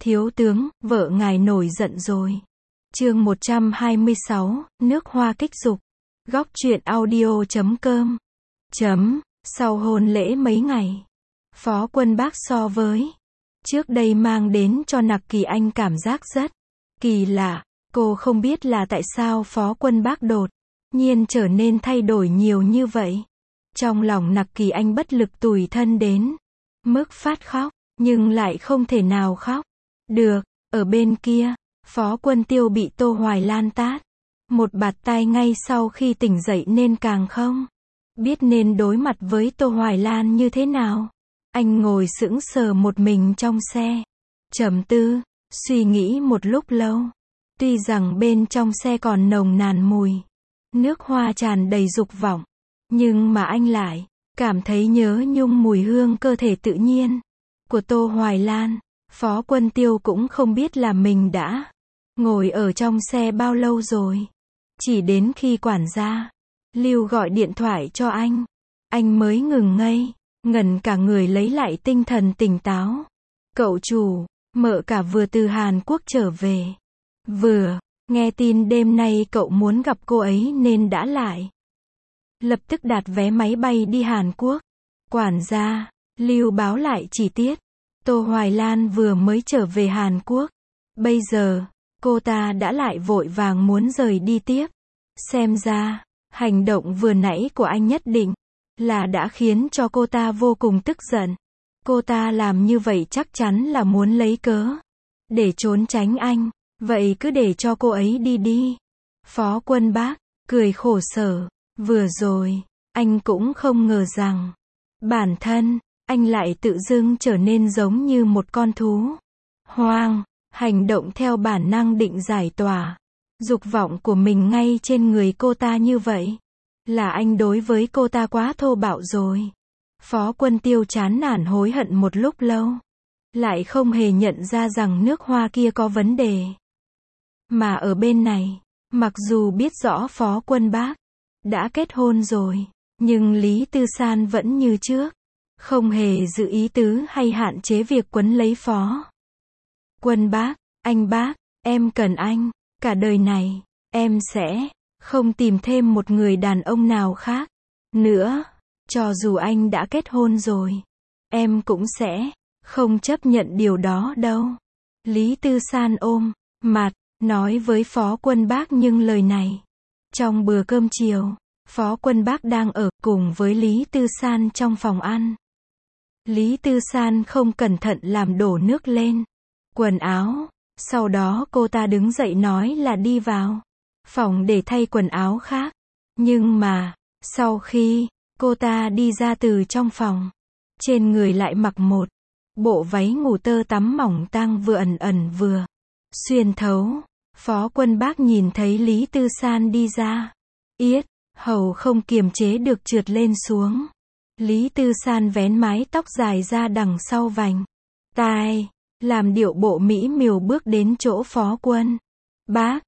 Thiếu tướng, vợ ngài nổi giận rồi. Chương 126, nước hoa kích dục. Góc truyện audio.com. Sau hôn lễ mấy ngày, Phó Quân Bác so với trước đây mang đến cho Nặc Kỳ Anh cảm giác rất kỳ lạ. Cô không biết là tại sao Phó Quân Bác đột nhiên trở nên thay đổi nhiều như vậy. Trong lòng Nặc Kỳ Anh bất lực tủi thân đến mức phát khóc, nhưng lại không thể nào khóc được. Ở bên kia, Phó Quân Tiêu bị Tô Hoài Lan tát một bạt tai ngay sau khi tỉnh dậy nên càng không biết nên đối mặt với Tô Hoài Lan như thế nào. Anh ngồi sững sờ một mình trong xe, trầm tư, suy nghĩ một lúc lâu. Tuy rằng bên trong xe còn nồng nàn mùi nước hoa tràn đầy dục vọng, nhưng mà anh lại cảm thấy nhớ nhung mùi hương cơ thể tự nhiên của Tô Hoài Lan. Phó Quân Tiêu cũng không biết là mình đã ngồi ở trong xe bao lâu rồi. Chỉ đến khi quản gia Lưu gọi điện thoại cho anh mới ngừng ngây, ngẩn cả người lấy lại tinh thần tỉnh táo. Cậu chủ, mợ cả vừa từ Hàn Quốc trở về. Vừa nghe tin đêm nay cậu muốn gặp cô ấy nên đã lại lập tức đặt vé máy bay đi Hàn Quốc. Quản gia Lưu báo lại chi tiết. Tô Hoài Lan vừa mới trở về Hàn Quốc. Bây giờ, cô ta đã lại vội vàng muốn rời đi tiếp. Xem ra, hành động vừa nãy của anh nhất định là đã khiến cho cô ta vô cùng tức giận. Cô ta làm như vậy chắc chắn là muốn lấy cớ để trốn tránh anh. Vậy cứ để cho cô ấy đi đi. Phó Quân Bác cười khổ sở. Vừa rồi, anh cũng không ngờ rằng bản thân anh lại tự dưng trở nên giống như một con thú hoang, hành động theo bản năng định giải tỏa dục vọng của mình ngay trên người cô ta như vậy. Là anh đối với cô ta quá thô bạo rồi. Phó Quân Tiêu chán nản hối hận một lúc lâu, lại không hề nhận ra rằng nước hoa kia có vấn đề. Mà ở bên này, mặc dù biết rõ Phó Quân Bác đã kết hôn rồi, nhưng Lý Tư San vẫn như trước, không hề giữ ý tứ hay hạn chế việc quấn lấy Phó Quân Bác. Anh bác, em cần anh, cả đời này, em sẽ không tìm thêm một người đàn ông nào khác nữa. Cho dù anh đã kết hôn rồi, em cũng sẽ không chấp nhận điều đó đâu. Lý Tư San ôm mặt, nói với Phó Quân Bác nhưng lời này. Trong bữa cơm chiều, Phó Quân Bác đang ở cùng với Lý Tư San trong phòng ăn. Lý Tư San không cẩn thận làm đổ nước lên quần áo. Sau đó cô ta đứng dậy nói là đi vào phòng để thay quần áo khác. Nhưng mà, sau khi cô ta đi ra từ trong phòng, trên người lại mặc một bộ váy ngủ tơ tắm mỏng tang vừa ẩn ẩn vừa xuyên thấu. Phó Quân Bác nhìn thấy Lý Tư San đi ra, yết hầu không kiềm chế được trượt lên xuống. Lý Tư San vén mái tóc dài ra đằng sau vành tai, làm điệu bộ mỹ miều bước đến chỗ Phó Quân Bác.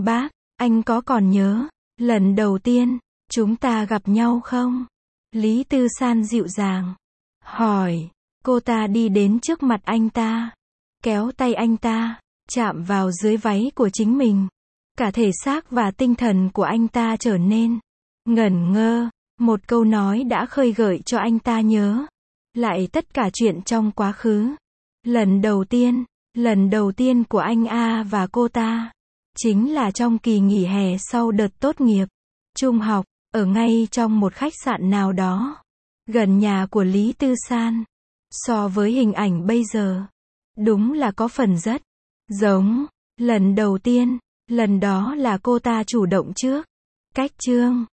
Anh có còn nhớ lần đầu tiên chúng ta gặp nhau không? Lý Tư San dịu dàng hỏi. Cô ta đi đến trước mặt anh ta, kéo tay anh ta, chạm vào dưới váy của chính mình. Cả thể xác và tinh thần của anh ta trở nên ngẩn ngơ. Một câu nói đã khơi gợi cho anh ta nhớ lại tất cả chuyện trong quá khứ. Lần đầu tiên của anh và cô ta chính là trong kỳ nghỉ hè sau đợt tốt nghiệp trung học, ở ngay trong một khách sạn nào đó gần nhà của Lý Tư San. So với hình ảnh bây giờ, đúng là có phần rất giống lần đầu tiên. Lần đó là cô ta chủ động trước cách trương